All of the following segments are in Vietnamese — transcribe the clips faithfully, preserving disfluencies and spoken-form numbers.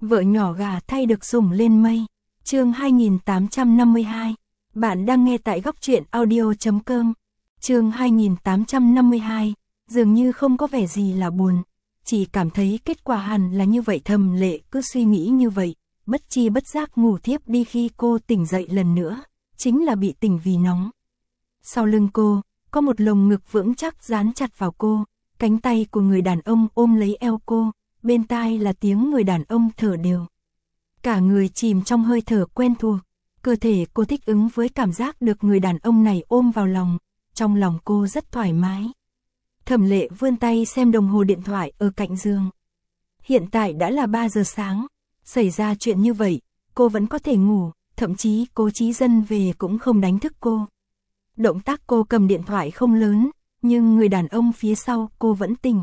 Vợ nhỏ gà thay được sủng lên mây. Chương hai nghìn tám trăm năm mươi hai. Bạn đang nghe tại góc truyện audio chấm com. Chương hai nghìn tám trăm năm mươi hai. Dường như không có vẻ gì là buồn, chỉ cảm thấy kết quả hẳn là như vậy. Thẩm Lệ cứ suy nghĩ như vậy, bất chi bất giác ngủ thiếp đi. Khi cô tỉnh dậy lần nữa, chính là bị tỉnh vì nóng. Sau lưng cô, có một lồng ngực vững chắc dán chặt vào cô, cánh tay của người đàn ông ôm lấy eo cô, bên tai là tiếng người đàn ông thở đều. Cả người chìm trong hơi thở quen thuộc, cơ thể cô thích ứng với cảm giác được người đàn ông này ôm vào lòng, trong lòng cô rất thoải mái. Thẩm Lệ vươn tay xem đồng hồ điện thoại ở cạnh giường. Hiện tại đã là ba giờ sáng, xảy ra chuyện như vậy, cô vẫn có thể ngủ, thậm chí Cố Chí Dân về cũng không đánh thức cô. Động tác cô cầm điện thoại không lớn, nhưng người đàn ông phía sau cô vẫn tỉnh.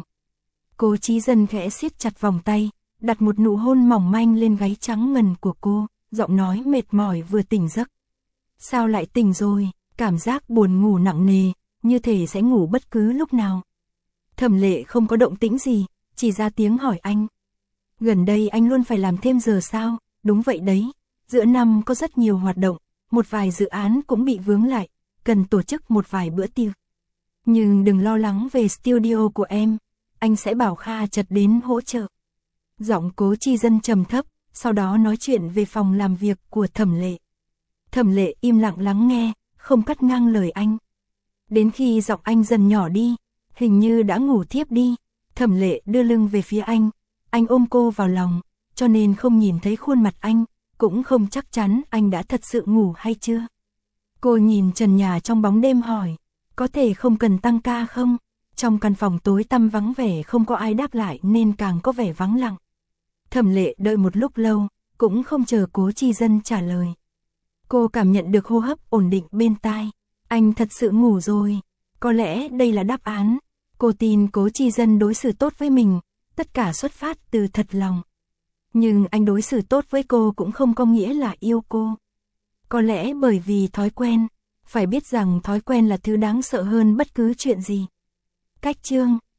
Cố Chí Dân khẽ siết chặt vòng tay, đặt một nụ hôn mỏng manh lên gáy trắng ngần của cô, giọng nói mệt mỏi vừa tỉnh giấc. Sao lại tỉnh rồi? Cảm giác buồn ngủ nặng nề, như thể sẽ ngủ bất cứ lúc nào. Thẩm Lệ không có động tĩnh gì, chỉ ra tiếng hỏi anh. Gần đây anh luôn phải làm thêm giờ sao? Đúng vậy đấy, giữa năm có rất nhiều hoạt động, một vài dự án cũng bị vướng lại, cần tổ chức một vài bữa tiệc. Nhưng đừng lo lắng về studio của em, anh sẽ bảo Kha Chật đến hỗ trợ. Giọng Cố Chí Dân trầm thấp, sau đó nói chuyện về phòng làm việc của Thẩm Lệ. Thẩm Lệ im lặng lắng nghe, không cắt ngang lời anh. Đến khi giọng anh dần nhỏ đi, hình như đã ngủ thiếp đi, Thẩm Lệ đưa lưng về phía anh, anh ôm cô vào lòng, cho nên không nhìn thấy khuôn mặt anh, cũng không chắc chắn anh đã thật sự ngủ hay chưa. Cô nhìn trần nhà trong bóng đêm hỏi, có thể không cần tăng ca không? Trong căn phòng tối tăm vắng vẻ không có ai đáp lại nên càng có vẻ vắng lặng. Thẩm Lệ đợi một lúc lâu, cũng không chờ Cố Chí Dân trả lời. Cô cảm nhận được hô hấp ổn định bên tai. Anh thật sự ngủ rồi. Có lẽ đây là đáp án. Cô tin Cố Chí Dân đối xử tốt với mình, tất cả xuất phát từ thật lòng. Nhưng anh đối xử tốt với cô cũng không có nghĩa là yêu cô. Có lẽ bởi vì thói quen, phải biết rằng thói quen là thứ đáng sợ hơn bất cứ chuyện gì. Cách chương